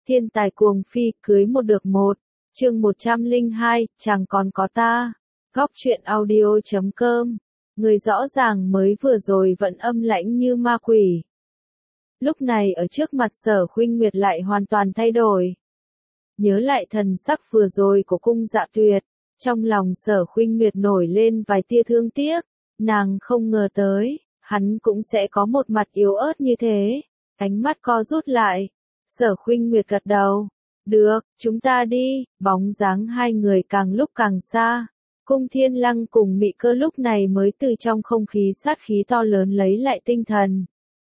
Thiên tài cuồng phi, cưới một được một. Chương 102, chẳng còn có ta. Góc truyện audio.com. Người rõ ràng mới vừa rồi vẫn âm lãnh như ma quỷ. Lúc này ở trước mặt Sở Khuynh Nguyệt lại hoàn toàn thay đổi. Nhớ lại thần sắc vừa rồi của Cung Dạ Tuyệt, trong lòng Sở Khuynh Nguyệt nổi lên vài tia thương tiếc, nàng không ngờ tới, hắn cũng sẽ có một mặt yếu ớt như thế. Ánh mắt co rút lại, Sở Khuynh Nguyệt gật đầu. Được, chúng ta đi. Bóng dáng hai người càng lúc càng xa. Cung Thiên Lăng cùng Mị Cơ lúc này mới từ trong không khí sát khí to lớn lấy lại tinh thần.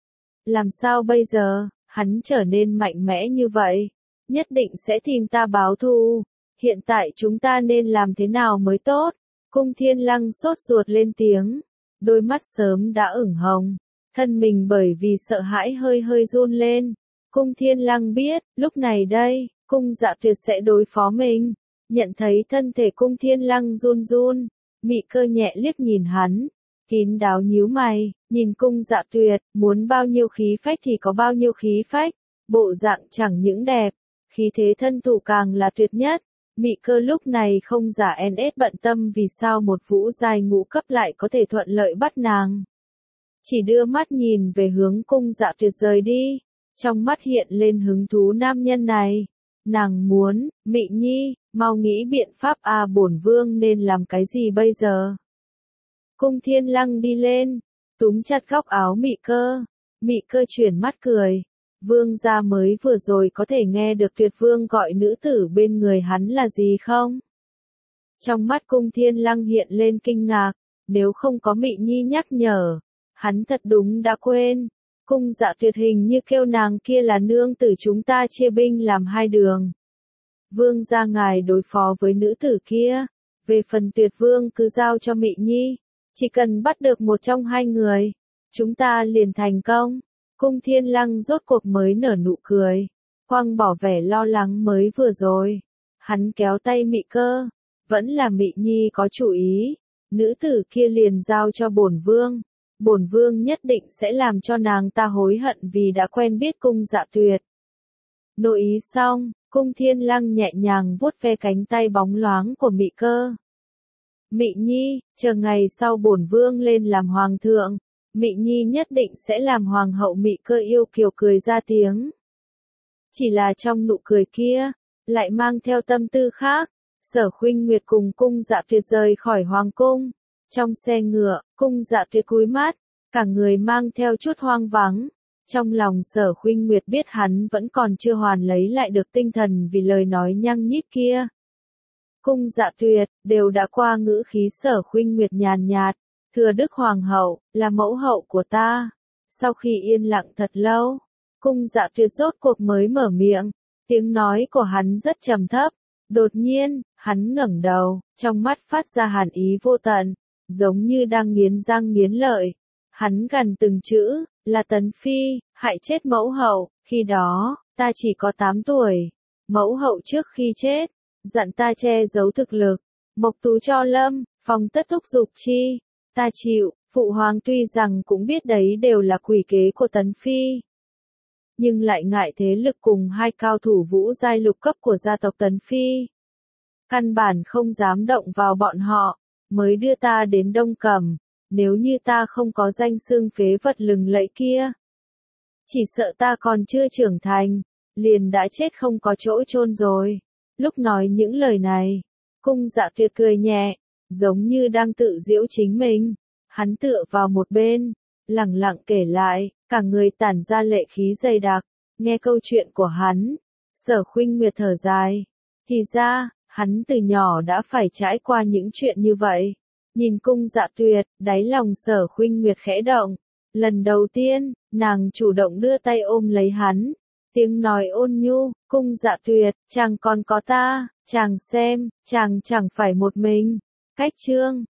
Làm sao bây giờ, hắn trở nên mạnh mẽ như vậy, nhất định sẽ tìm ta báo thù. Hiện tại chúng ta nên làm thế nào mới tốt? Cung Thiên Lăng sốt ruột lên tiếng, đôi mắt sớm đã ửng hồng, thân mình bởi vì sợ hãi hơi hơi run lên. Cung Thiên Lăng biết, lúc này đây, Cung Dạ Tuyệt sẽ đối phó mình. Nhận thấy thân thể Cung Thiên Lăng run run, Mị Cơ nhẹ liếc nhìn hắn, kín đáo nhíu mày, nhìn Cung Dạ Tuyệt, muốn bao nhiêu khí phách thì có bao nhiêu khí phách, bộ dạng chẳng những đẹp, khí thế thân thủ càng là tuyệt nhất. Mị Cơ lúc này không giả NS bận tâm vì sao một vũ giai ngũ cấp lại có thể thuận lợi bắt nàng. Chỉ đưa mắt nhìn về hướng Cung Dạ Tuyệt rời đi, trong mắt hiện lên hứng thú nam nhân này. Nàng muốn, Mị Nhi, mau nghĩ biện pháp bổn vương nên làm cái gì bây giờ? Cung Thiên Lăng đi lên, túm chặt góc áo Mị Cơ. Mị Cơ chuyển mắt cười. Vương gia mới vừa rồi có thể nghe được Tuyệt Vương gọi nữ tử bên người hắn là gì không? Trong mắt Cung Thiên Lăng hiện lên kinh ngạc, nếu không có Mị Nhi nhắc nhở, hắn thật đúng đã quên. Cung Dạ Tuyệt hình như kêu nàng kia là nương tử chúng ta chia binh làm hai đường. Vương gia ngài đối phó với nữ tử kia, về phần Tuyệt Vương cứ giao cho Mị Nhi, chỉ cần bắt được một trong hai người, chúng ta liền thành công. Cung Thiên Lăng rốt cuộc mới nở nụ cười, quăng bỏ vẻ lo lắng mới vừa rồi. Hắn kéo tay Mị Cơ, vẫn là Mị Nhi có chủ ý, nữ tử kia liền giao cho bổn vương. Bổn vương nhất định sẽ làm cho nàng ta hối hận vì đã quen biết Cung Dạ Tuyệt. Nội ý xong, Cung Thiên Lăng nhẹ nhàng vuốt ve cánh tay bóng loáng của Mị Cơ. Mị Nhi, chờ ngày sau bổn vương lên làm hoàng thượng, Mị Nhi nhất định sẽ làm hoàng hậu. Mị Cơ yêu kiều cười ra tiếng. Chỉ là trong nụ cười kia, lại mang theo tâm tư khác. Sở Khuynh Nguyệt cùng Cung Dạ Tuyệt rời khỏi hoàng cung. Trong xe ngựa, Cung Dạ Tuyệt cúi mắt, cả người mang theo chút hoang vắng. Trong lòng Sở Khuynh Nguyệt biết hắn vẫn còn chưa hoàn lấy lại được tinh thần vì lời nói nhăng nhít kia. Cung Dạ Tuyệt, đều đã qua ngữ khí Sở Khuynh Nguyệt nhàn nhạt, thưa Đức Hoàng hậu, là mẫu hậu của ta. Sau khi yên lặng thật lâu, Cung Dạ Tuyệt rốt cuộc mới mở miệng, tiếng nói của hắn rất trầm thấp. Đột nhiên, hắn ngẩng đầu, trong mắt phát ra hàn ý vô tận, giống như đang nghiến răng nghiến lợi. Hắn gằn từng chữ, là Tấn Phi, hại chết mẫu hậu, khi đó, ta chỉ có 8 tuổi. Mẫu hậu trước khi chết, dặn ta che giấu thực lực, mộc tú cho lâm, phòng tất thúc dục chi. Ta chịu, phụ hoàng tuy rằng cũng biết đấy đều là quỷ kế của Tấn Phi. Nhưng lại ngại thế lực cùng hai cao thủ vũ giai lục cấp của gia tộc Tấn Phi. Căn bản không dám động vào bọn họ, mới đưa ta đến Đông Cẩm. Nếu như ta không có danh xưng phế vật lừng lẫy kia, chỉ sợ ta còn chưa trưởng thành, liền đã chết không có chỗ chôn rồi. Lúc nói những lời này, Cung Dạ Tuyệt cười nhẹ, giống như đang tự giễu chính mình. Hắn tựa vào một bên, lẳng lặng kể lại, cả người tản ra lệ khí dày đặc. Nghe câu chuyện của hắn, Sở Khuynh Nguyệt thở dài. Thì ra, hắn từ nhỏ đã phải trải qua những chuyện như vậy. Nhìn Cung Dạ Tuyệt, đáy lòng Sở Khuynh Nguyệt khẽ động. Lần đầu tiên, nàng chủ động đưa tay ôm lấy hắn. Tiếng nói ôn nhu, Cung Dạ Tuyệt, chàng còn có ta, chàng xem, chàng chẳng phải một mình. Cách chương